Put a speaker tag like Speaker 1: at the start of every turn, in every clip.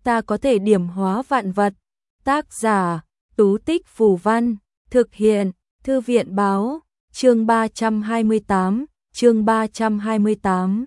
Speaker 1: ta có thể điểm hóa vạn vật. Tác giả, Tú Tích Phù Văn, thực hiện, Thư viện Báo, chương 328.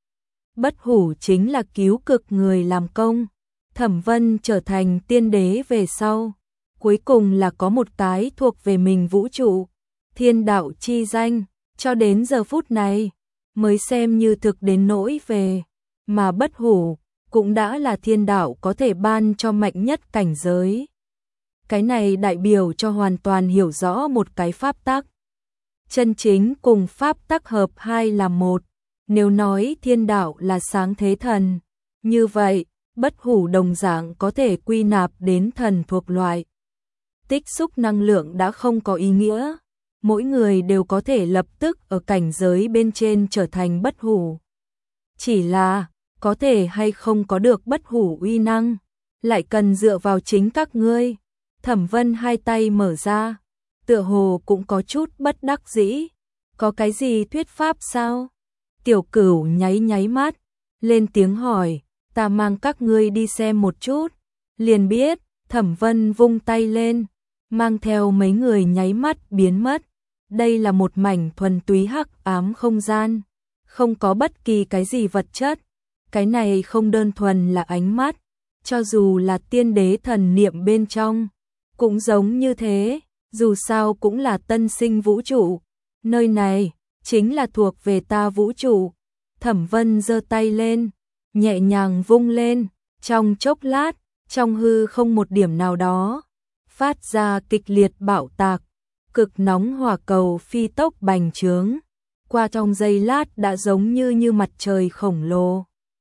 Speaker 1: Bất hủ chính là cứu cực người làm công. Thẩm Vân trở thành tiên đế về sau, cuối cùng là có một cái thuộc về mình vũ trụ, thiên đạo chi danh, cho đến giờ phút này mới xem như thực đến nỗi về, mà bất hủ cũng đã là thiên đạo có thể ban cho mạnh nhất cảnh giới. Cái này đại biểu cho hoàn toàn hiểu rõ một cái pháp tắc. Chân chính cùng pháp tắc hợp hai là một. Nếu nói thiên đạo là sáng thế thần, như vậy, bất hủ đồng dạng có thể quy nạp đến thần thuộc loại. Tích xúc năng lượng đã không có ý nghĩa, mỗi người đều có thể lập tức ở cảnh giới bên trên trở thành bất hủ. Chỉ là, có thể hay không có được bất hủ uy năng, lại cần dựa vào chính các ngươi. Thẩm Vân hai tay mở ra, tựa hồ cũng có chút bất đắc dĩ. Có cái gì thuyết pháp sao? Tiểu Cửu nháy mắt, lên tiếng hỏi, ta mang các ngươi đi xem một chút. Liền biết, Thẩm Vân vung tay lên, mang theo mấy người nháy mắt biến mất. Đây là một mảnh thuần túy hắc ám không gian, không có bất kỳ cái gì vật chất. Cái này không đơn thuần là ánh mắt, cho dù là tiên đế thần niệm bên trong, cũng giống như thế, dù sao cũng là tân sinh vũ trụ. Nơi này, chính là thuộc về ta vũ trụ. Thẩm Vân giơ tay lên, nhẹ nhàng vung lên, trong chốc lát, trong hư không một điểm nào đó, phát ra kịch liệt bạo tạc, cực nóng hỏa cầu phi tốc bành trướng, qua trong giây lát đã giống như mặt trời khổng lồ.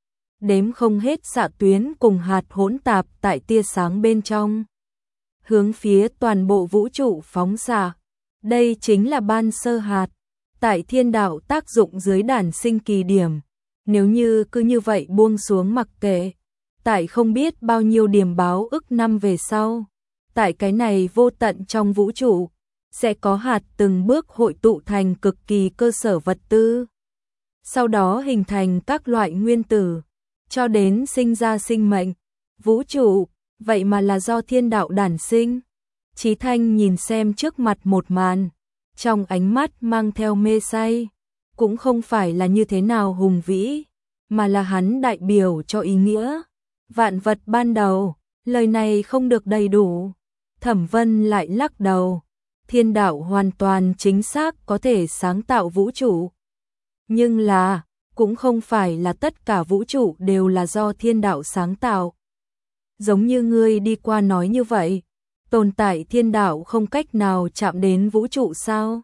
Speaker 1: Đếm không hết xạ tuyến cùng hạt hỗn tạp tại tia sáng bên trong, hướng phía toàn bộ vũ trụ phóng xạ. Đây chính là ban sơ hạt, tại thiên đạo tác dụng dưới đản sinh kỳ điểm. Nếu như cứ như vậy buông xuống mặc kệ, tại không biết bao nhiêu điểm báo ức năm về sau, tại cái này vô tận trong vũ trụ, sẽ có hạt từng bước hội tụ thành cực kỳ cơ sở vật tư. Sau đó hình thành các loại nguyên tử, cho đến sinh ra sinh mệnh. Vũ trụ, vậy mà là do thiên đạo đản sinh. Chí Thanh nhìn xem trước mặt một màn, trong ánh mắt mang theo mê say, cũng không phải là như thế nào hùng vĩ, mà là hắn đại biểu cho ý nghĩa. Vạn vật ban đầu, lời này không được đầy đủ. Thẩm Vân lại lắc đầu, thiên đạo hoàn toàn chính xác có thể sáng tạo vũ trụ. Nhưng là, cũng không phải là tất cả vũ trụ đều là do thiên đạo sáng tạo. Giống như ngươi đi qua nói như vậy, tồn tại thiên đạo không cách nào chạm đến vũ trụ sao?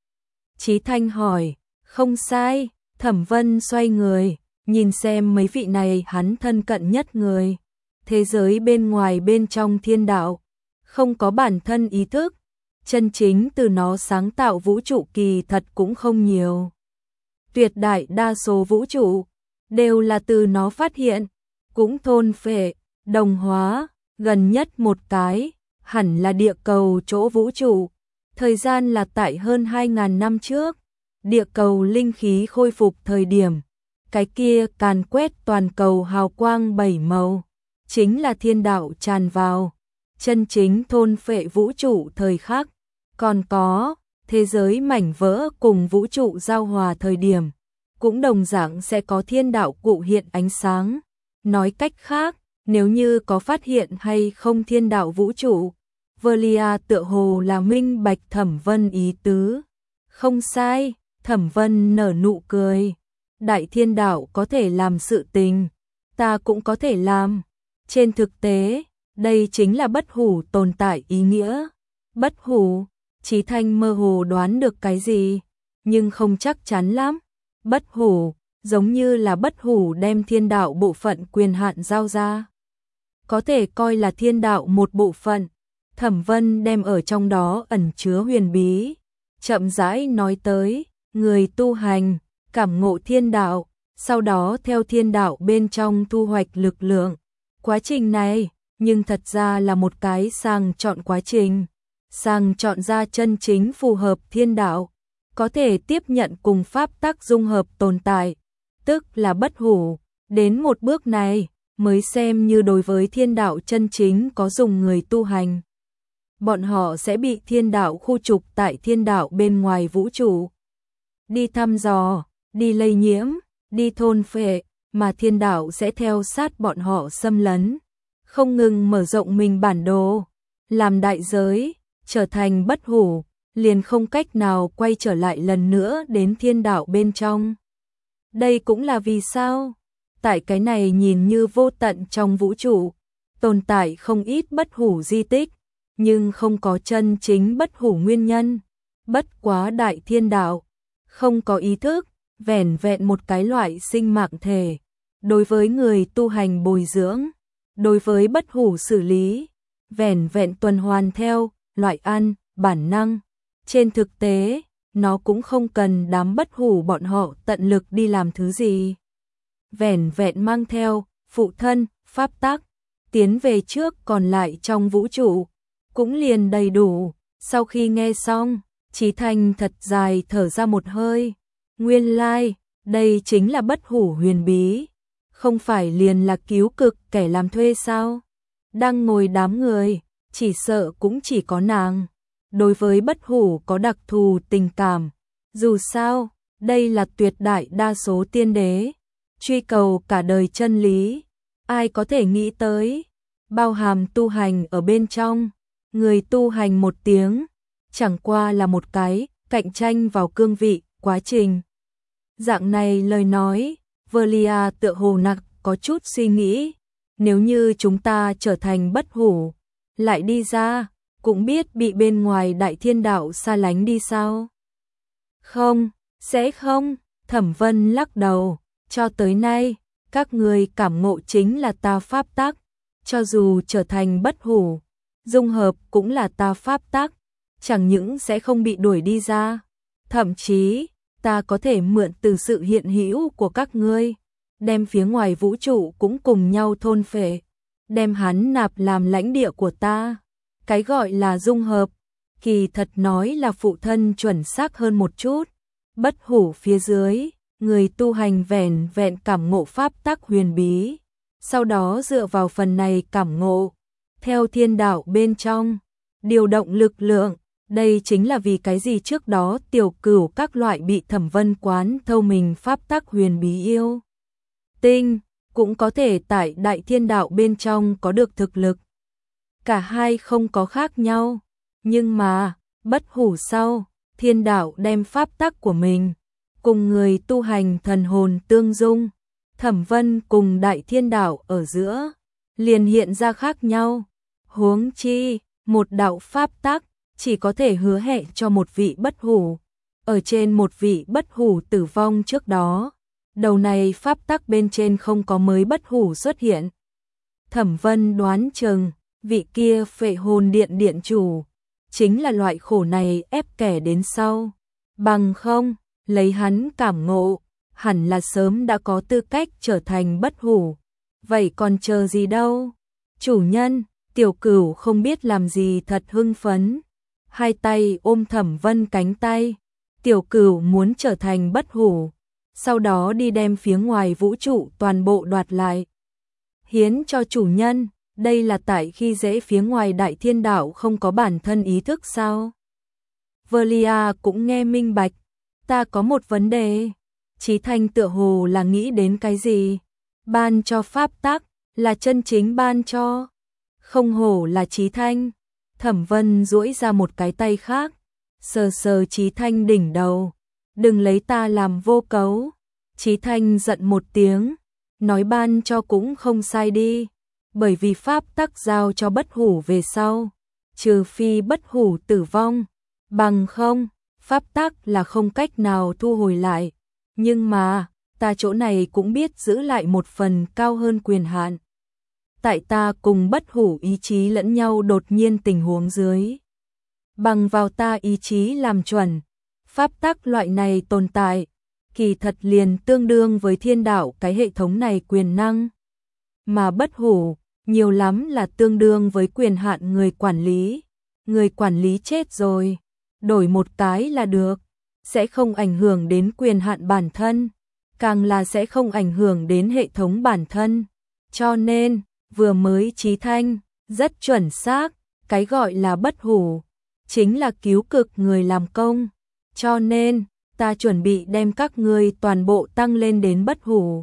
Speaker 1: Chí Thanh hỏi, không sai. Thẩm Vân xoay người, nhìn xem mấy vị này hắn thân cận nhất người. Thế giới bên ngoài bên trong thiên đạo, không có bản thân ý thức, chân chính từ nó sáng tạo vũ trụ kỳ thật cũng không nhiều. Tuyệt đại đa số vũ trụ, đều là từ nó phát hiện, cũng thôn phệ, đồng hóa. Gần nhất một cái, hẳn là địa cầu chỗ vũ trụ. Thời gian là tại hơn 2.000 năm trước, địa cầu linh khí khôi phục thời điểm, cái kia càn quét toàn cầu hào quang 7 màu, chính là thiên đạo tràn vào, chân chính thôn phệ vũ trụ thời khắc. Còn có, thế giới mảnh vỡ cùng vũ trụ giao hòa thời điểm, cũng đồng dạng sẽ có thiên đạo cụ hiện ánh sáng. Nói cách khác, nếu như có phát hiện hay không thiên đạo vũ trụ, Velia tựa hồ là minh bạch Thẩm Vân ý tứ. Không sai, Thẩm Vân nở nụ cười. Đại thiên đạo có thể làm sự tình, ta cũng có thể làm. Trên thực tế, đây chính là bất hủ tồn tại ý nghĩa. Bất hủ, Chí Thanh mơ hồ đoán được cái gì, nhưng không chắc chắn lắm. Bất hủ, giống như là bất hủ đem thiên đạo bộ phận quyền hạn giao ra. Có thể coi là thiên đạo một bộ phận. Thẩm Vân đem ở trong đó ẩn chứa huyền bí, chậm rãi nói tới, người tu hành, cảm ngộ thiên đạo, sau đó theo thiên đạo bên trong thu hoạch lực lượng. Quá trình này, nhưng thật ra là một cái sàng chọn quá trình, sàng chọn ra chân chính phù hợp thiên đạo, có thể tiếp nhận cùng pháp tắc dung hợp tồn tại, tức là bất hủ. Đến một bước này, mới xem như đối với thiên đạo chân chính có dùng người tu hành. Bọn họ sẽ bị thiên đạo khu trục tại thiên đạo bên ngoài vũ trụ. Đi thăm dò, đi lây nhiễm, đi thôn phệ, mà thiên đạo sẽ theo sát bọn họ xâm lấn. Không ngừng mở rộng mình bản đồ, làm đại giới, trở thành bất hủ, liền không cách nào quay trở lại lần nữa đến thiên đạo bên trong. Đây cũng là vì sao, tại cái này nhìn như vô tận trong vũ trụ, tồn tại không ít bất hủ di tích, nhưng không có chân chính bất hủ nguyên nhân. Bất quá đại thiên đạo, không có ý thức, vẻn vẹn một cái loại sinh mạng thể. Đối với người tu hành bồi dưỡng, đối với bất hủ xử lý, vẻn vẹn tuần hoàn theo loại ăn, bản năng. Trên thực tế, nó cũng không cần đám bất hủ bọn họ tận lực đi làm thứ gì. Vẻn vẹn mang theo, phụ thân, pháp tắc, tiến về trước còn lại trong vũ trụ, cũng liền đầy đủ. Sau khi nghe xong, Chí Thanh thật dài thở ra một hơi. Nguyên lai, đây chính là bất hủ huyền bí. Không phải liền là cứu cực kẻ làm thuê sao? Đang ngồi đám người, chỉ sợ cũng chỉ có nàng. Đối với bất hủ có đặc thù tình cảm. Dù sao, đây là tuyệt đại đa số tiên đế. Truy cầu cả đời chân lý. Ai có thể nghĩ tới, bao hàm tu hành ở bên trong. Người tu hành một tiếng, chẳng qua là một cái cạnh tranh vào cương vị, quá trình. Dạng này lời nói, Velia tựa hồ nặng có chút suy nghĩ. Nếu như chúng ta trở thành bất hủ, lại đi ra, cũng biết bị bên ngoài đại thiên đạo xa lánh đi sao? Không, sẽ không. Thẩm Vân lắc đầu. Cho tới nay, các người cảm ngộ chính là ta pháp tắc. Cho dù trở thành bất hủ, dung hợp cũng là ta pháp tắc. Chẳng những sẽ không bị đuổi đi ra, thậm chí ta có thể mượn từ sự hiện hữu của các ngươi, đem phía ngoài vũ trụ cũng cùng nhau thôn phệ, đem hắn nạp làm lãnh địa của ta. Cái gọi là dung hợp, kỳ thật nói là phụ thân chuẩn xác hơn một chút. Bất hủ phía dưới, người tu hành vẻn vẹn cảm ngộ pháp tắc huyền bí, sau đó dựa vào phần này cảm ngộ, theo thiên đạo bên trong, điều động lực lượng. Đây chính là vì cái gì trước đó Tiểu Cửu các loại bị Thẩm Vân quán thâu mình pháp tắc huyền bí yêu tinh, cũng có thể tại đại thiên đạo bên trong có được thực lực. Cả hai không có khác nhau, nhưng mà, bất hủ sau, thiên đạo đem pháp tắc của mình, cùng người tu hành thần hồn tương dung, Thẩm Vân cùng đại thiên đạo ở giữa, liền hiện ra khác nhau. Huống chi, một đạo pháp tắc, chỉ có thể hứa hẹn cho một vị bất hủ. Ở trên một vị bất hủ tử vong trước đó, đầu này pháp tắc bên trên không có mới bất hủ xuất hiện. Thẩm Vân đoán chừng, vị kia phệ hồn điện điện chủ, chính là loại khổ này ép kẻ đến sau. Bằng không, lấy hắn cảm ngộ, hẳn là sớm đã có tư cách trở thành bất hủ. Vậy còn chờ gì đâu? Chủ nhân, Tiểu Cửu không biết làm gì thật hưng phấn. Hai tay ôm Thẩm Vân cánh tay. Tiểu Cửu muốn trở thành bất hủ, sau đó đi đem phía ngoài vũ trụ toàn bộ đoạt lại, hiến cho chủ nhân. Đây là tại khi dễ phía ngoài đại thiên đạo không có bản thân ý thức sao? Velia cũng nghe minh bạch. Ta có một vấn đề. Chí Thanh tựa hồ là nghĩ đến cái gì? Ban cho pháp tắc, là chân chính ban cho. Không hổ là Chí Thanh. Thẩm Vân duỗi ra một cái tay khác, sờ sờ Chí Thanh đỉnh đầu. Đừng lấy ta làm vô cấu. Chí Thanh giận một tiếng, nói ban cho cũng không sai đi. Bởi vì pháp tắc giao cho bất hủ về sau, trừ phi bất hủ tử vong, bằng không, pháp tắc là không cách nào thu hồi lại. Nhưng mà, ta chỗ này cũng biết giữ lại một phần cao hơn quyền hạn. Tại ta cùng bất hủ ý chí lẫn nhau đột nhiên tình huống dưới. Bằng vào ta ý chí làm chuẩn, pháp tắc loại này tồn tại, kỳ thật liền tương đương với thiên đạo cái hệ thống này quyền năng. Mà bất hủ, nhiều lắm là tương đương với quyền hạn người quản lý. Người quản lý chết rồi, đổi một cái là được, sẽ không ảnh hưởng đến quyền hạn bản thân, càng là sẽ không ảnh hưởng đến hệ thống bản thân. Cho nên, vừa mới Chí Thanh, rất chuẩn xác, cái gọi là bất hủ, chính là cứu cực người làm công. Cho nên, ta chuẩn bị đem các ngươi toàn bộ tăng lên đến bất hủ.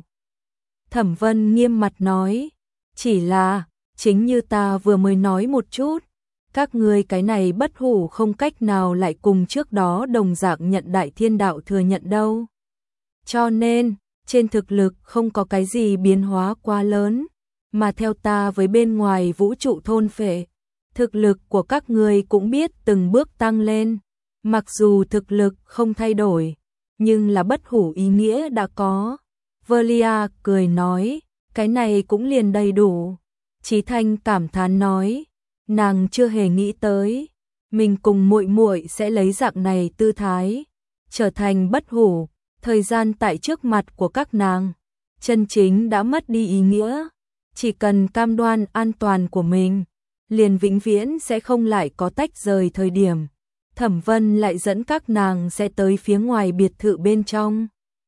Speaker 1: Thẩm Vân nghiêm mặt nói, chỉ là, chính như ta vừa mới nói một chút, các ngươi cái này bất hủ không cách nào lại cùng trước đó đồng dạng nhận Đại Thiên Đạo thừa nhận đâu. Cho nên, trên thực lực không có cái gì biến hóa quá lớn, mà theo ta với bên ngoài vũ trụ thôn phệ, thực lực của các ngươi cũng biết từng bước tăng lên, mặc dù thực lực không thay đổi, nhưng là bất hủ ý nghĩa đã có. Velia cười nói, cái này cũng liền đầy đủ. Chí Thanh cảm thán nói, nàng chưa hề nghĩ tới, mình cùng muội muội sẽ lấy dạng này tư thái, trở thành bất hủ, thời gian tại trước mặt của các nàng, chân chính đã mất đi ý nghĩa, chỉ cần cam đoan an toàn của mình, liền vĩnh viễn sẽ không lại có tách rời thời điểm. Thẩm Vân lại dẫn các nàng sẽ tới phía ngoài biệt thự bên trong,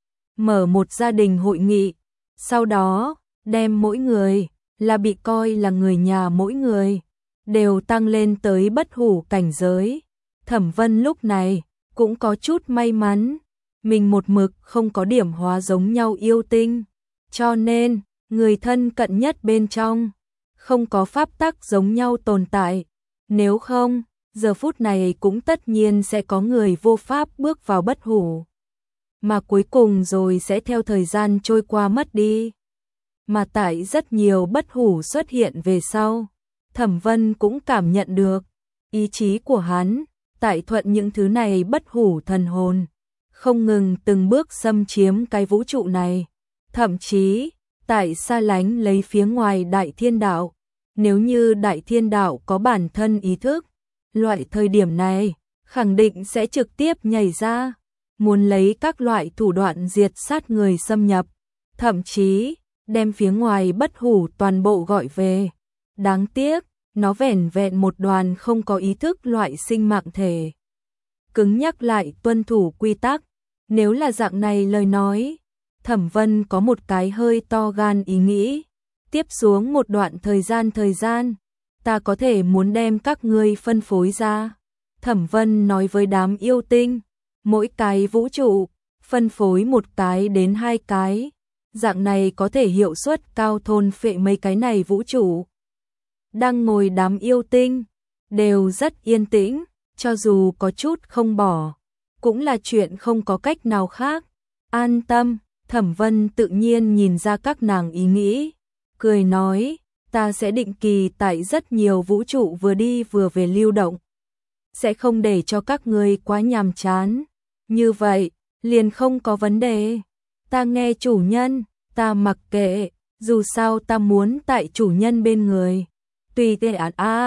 Speaker 1: mở một gia đình hội nghị, sau đó đem mỗi người là bị coi là người nhà mỗi người đều tăng lên tới bất hủ cảnh giới. Thẩm Vân lúc này cũng có chút may mắn, mình một mực không có điểm hóa giống nhau yêu tinh, cho nên người thân cận nhất bên trong không có pháp tắc giống nhau tồn tại, nếu không giờ phút này cũng tất nhiên sẽ có người vô pháp bước vào bất hủ, mà cuối cùng rồi sẽ theo thời gian trôi qua mất đi. Mà tại rất nhiều bất hủ xuất hiện về sau, Thẩm Vân cũng cảm nhận được ý chí của hắn tại thuận những thứ này bất hủ thần hồn, không ngừng từng bước xâm chiếm cái vũ trụ này, thậm chí tại xa lánh lấy phía ngoài Đại Thiên Đạo. Nếu như Đại Thiên Đạo có bản thân ý thức, loại thời điểm này khẳng định sẽ trực tiếp nhảy ra, muốn lấy các loại thủ đoạn diệt sát người xâm nhập, thậm chí đem phía ngoài bất hủ toàn bộ gọi về. Đáng tiếc, nó vẻn vẹn một đoàn không có ý thức loại sinh mạng thể. Cứng nhắc lại tuân thủ quy tắc, nếu là dạng này lời nói, Thẩm Vân có một cái hơi to gan ý nghĩ. Tiếp xuống một đoạn thời gian, ta có thể muốn đem các ngươi phân phối ra. Thẩm Vân nói với đám yêu tinh, mỗi cái vũ trụ, phân phối một cái đến 2 cái. Dạng này có thể hiệu suất cao thôn phệ mấy cái này vũ trụ. Đang ngồi đám yêu tinh, đều rất yên tĩnh, cho dù có chút không bỏ, cũng là chuyện không có cách nào khác. An tâm, Thẩm Vân tự nhiên nhìn ra các nàng ý nghĩ, cười nói, ta sẽ định kỳ tại rất nhiều vũ trụ vừa đi vừa về lưu động, sẽ không để cho các ngươi quá nhàm chán, như vậy, liền không có vấn đề. Ta nghe chủ nhân, ta mặc kệ, dù sao ta muốn tại chủ nhân bên người. Tùy tệ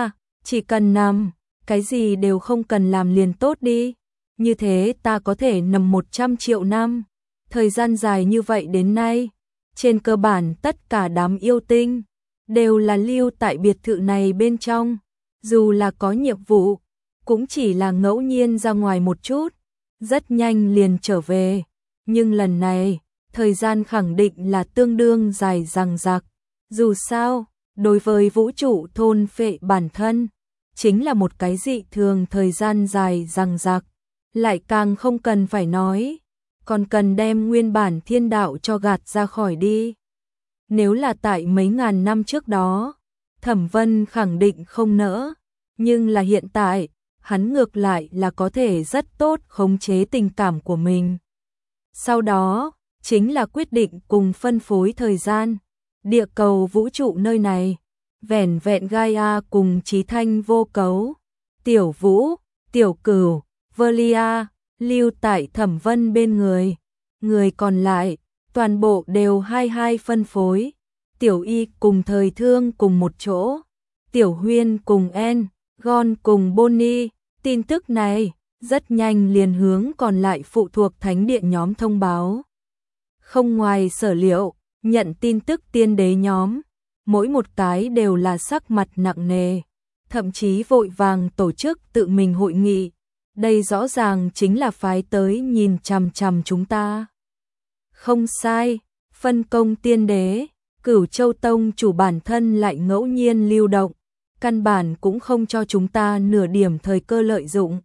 Speaker 1: chỉ cần nằm, cái gì đều không cần làm liền tốt đi. Như thế ta có thể nằm 100 triệu năm. Thời gian dài như vậy đến nay, trên cơ bản tất cả đám yêu tinh đều là lưu tại biệt thự này bên trong, dù là có nhiệm vụ, cũng chỉ là ngẫu nhiên ra ngoài một chút, rất nhanh liền trở về. Nhưng lần này, thời gian khẳng định là tương đương dài dằng dặc. Dù sao, đối với vũ trụ thôn phệ bản thân, chính là một cái dị thường thời gian dài dằng dặc, lại càng không cần phải nói, còn cần đem nguyên bản thiên đạo cho gạt ra khỏi đi. Nếu là tại mấy ngàn năm trước đó, Thẩm Vân khẳng định không nỡ, nhưng là hiện tại, hắn ngược lại là có thể rất tốt khống chế tình cảm của mình. Sau đó, chính là quyết định cùng phân phối thời gian. Địa cầu vũ trụ nơi này, vẻn vẹn Gaia cùng Chí Thanh vô cấu, Tiểu Vũ, Tiểu Cửu, Velia, lưu tại Thẩm Vân bên người. Người còn lại, toàn bộ đều hai phân phối. Tiểu Y cùng Thời Thương cùng một chỗ, Tiểu Huyên cùng En, Gon cùng Bonnie. Tin tức này, rất nhanh liền hướng còn lại phụ thuộc thánh điện nhóm thông báo. Không ngoài sở liệu, nhận tin tức tiên đế nhóm, mỗi một cái đều là sắc mặt nặng nề, thậm chí vội vàng tổ chức tự mình hội nghị. Đây rõ ràng chính là phái tới nhìn chằm chằm chúng ta. Không sai, phân công tiên đế, Cửu Châu Tông chủ bản thân lại ngẫu nhiên lưu động, căn bản cũng không cho chúng ta nửa điểm thời cơ lợi dụng.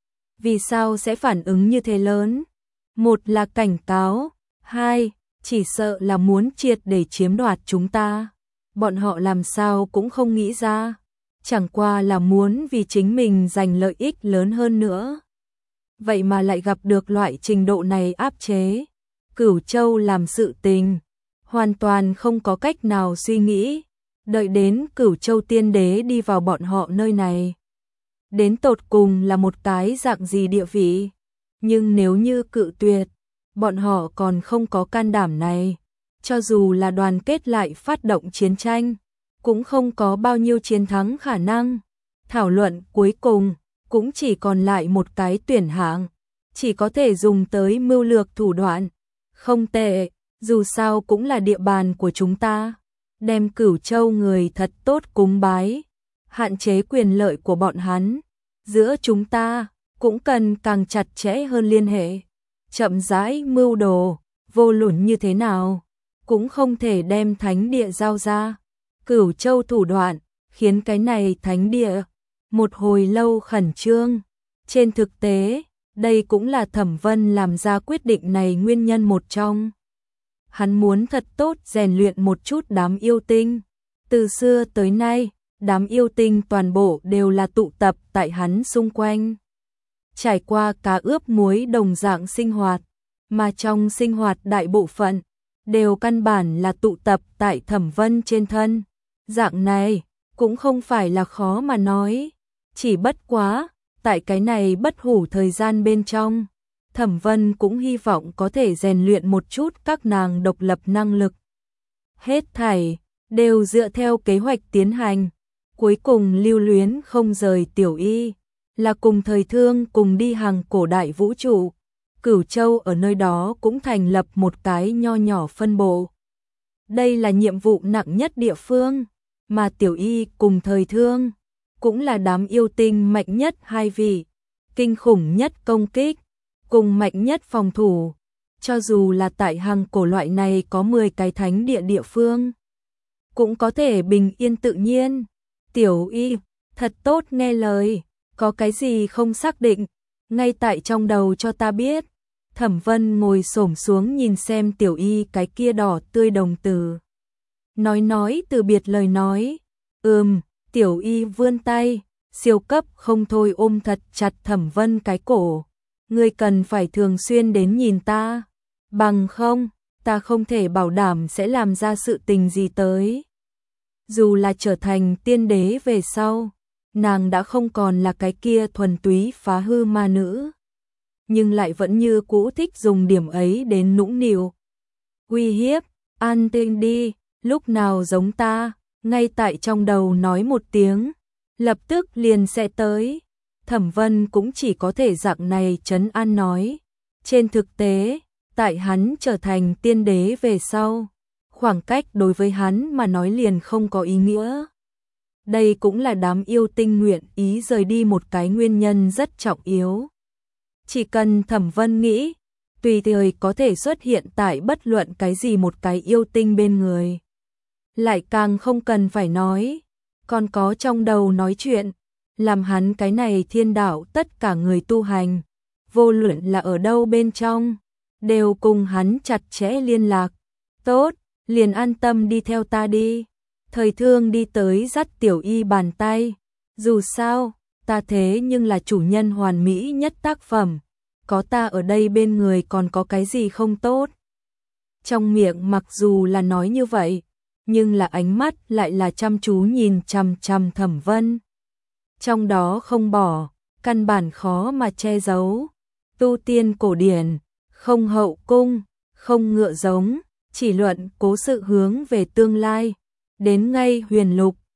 Speaker 1: Vì sao sẽ phản ứng như thế lớn? Một là cảnh cáo, hai, chỉ sợ là muốn triệt để chiếm đoạt chúng ta. Bọn họ làm sao cũng không nghĩ ra, chẳng qua là muốn vì chính mình giành lợi ích lớn hơn nữa. Vậy mà lại gặp được loại trình độ này áp chế. Cửu Châu làm sự tình, hoàn toàn không có cách nào suy nghĩ. Đợi đến Cửu Châu Tiên Đế đi vào bọn họ nơi này, đến tột cùng là một cái dạng gì địa vị. Nhưng nếu như cự tuyệt, bọn họ còn không có can đảm này. Cho dù là đoàn kết lại phát động chiến tranh, cũng không có bao nhiêu chiến thắng khả năng. Thảo luận cuối cùng cũng chỉ còn lại một cái tuyển hạng, chỉ có thể dùng tới mưu lược thủ đoạn. Không tệ, dù sao cũng là địa bàn của chúng ta. Đem Cửu Châu người thật tốt cúng bái, hạn chế quyền lợi của bọn hắn. Giữa chúng ta cũng cần càng chặt chẽ hơn liên hệ. Chậm rãi mưu đồ, vô luận như thế nào cũng không thể đem thánh địa giao ra. Cửu Châu thủ đoạn khiến cái này thánh địa một hồi lâu khẩn trương. Trên thực tế, đây cũng là Thẩm Vân làm ra quyết định này nguyên nhân một trong. Hắn muốn thật tốt rèn luyện một chút đám yêu tinh. Từ xưa tới nay, đám yêu tinh toàn bộ đều là tụ tập tại hắn xung quanh. Trải qua cá ướp muối đồng dạng sinh hoạt, mà trong sinh hoạt đại bộ phận đều căn bản là tụ tập tại Thẩm Vân trên thân. Dạng này cũng không phải là khó mà nói, chỉ bất quá, tại cái này bất hủ thời gian bên trong, Thẩm Vân cũng hy vọng có thể rèn luyện một chút các nàng độc lập năng lực. Hết thảy đều dựa theo kế hoạch tiến hành, cuối cùng lưu luyến không rời Tiểu Y, là cùng Thời Thương cùng đi hàng cổ đại vũ trụ. Cửu Châu ở nơi đó cũng thành lập một cái nho nhỏ phân bộ. Đây là nhiệm vụ nặng nhất địa phương, mà Tiểu Y cùng Thời Thương cũng là đám yêu tinh mạnh nhất hai vị, kinh khủng nhất công kích, cùng mạnh nhất phòng thủ. Cho dù là tại hàng cổ loại này có 10 cái thánh địa địa phương, cũng có thể bình yên tự nhiên. Tiểu Y, thật tốt nghe lời, có cái gì không xác định, ngay tại trong đầu cho ta biết. Thẩm Vân ngồi xổm xuống nhìn xem Tiểu Y cái kia đỏ tươi đồng tử. Nói từ biệt lời nói. Tiểu Y vươn tay, siêu cấp không thôi ôm thật chặt Thẩm Vân cái cổ. Ngươi cần phải thường xuyên đến nhìn ta, bằng không, ta không thể bảo đảm sẽ làm ra sự tình gì tới. Dù là trở thành tiên đế về sau, nàng đã không còn là cái kia thuần túy phá hư ma nữ, nhưng lại vẫn như cũ thích dùng điểm ấy đến nũng nịu. Uy hiếp, an tĩnh đi, lúc nào giống ta, ngay tại trong đầu nói một tiếng, lập tức liền sẽ tới. Thẩm Vân cũng chỉ có thể dạng này trấn an nói. Trên thực tế, tại hắn trở thành tiên đế về sau, khoảng cách đối với hắn mà nói liền không có ý nghĩa. Đây cũng là đám yêu tinh nguyện ý rời đi một cái nguyên nhân rất trọng yếu. Chỉ cần Thẩm Vân nghĩ, tùy thời có thể xuất hiện tại bất luận cái gì một cái yêu tinh bên người. Lại càng không cần phải nói, còn có trong đầu nói chuyện, làm hắn cái này thiên đạo tất cả người tu hành, vô luận là ở đâu bên trong, đều cùng hắn chặt chẽ liên lạc. Tốt, liền an tâm đi theo ta đi. Thời Thương đi tới dắt Tiểu Y bàn tay. Dù sao, ta thế nhưng là chủ nhân hoàn mỹ nhất tác phẩm, có ta ở đây bên người còn có cái gì không tốt. Trong miệng mặc dù là nói như vậy, nhưng là ánh mắt lại là chăm chú nhìn chằm chằm Thẩm Vân. Trong đó không bỏ, căn bản khó mà che giấu. Tu tiên cổ điển, không hậu cung, không ngựa giống, chỉ luận cố sự hướng về tương lai. Đến ngay huyền lục,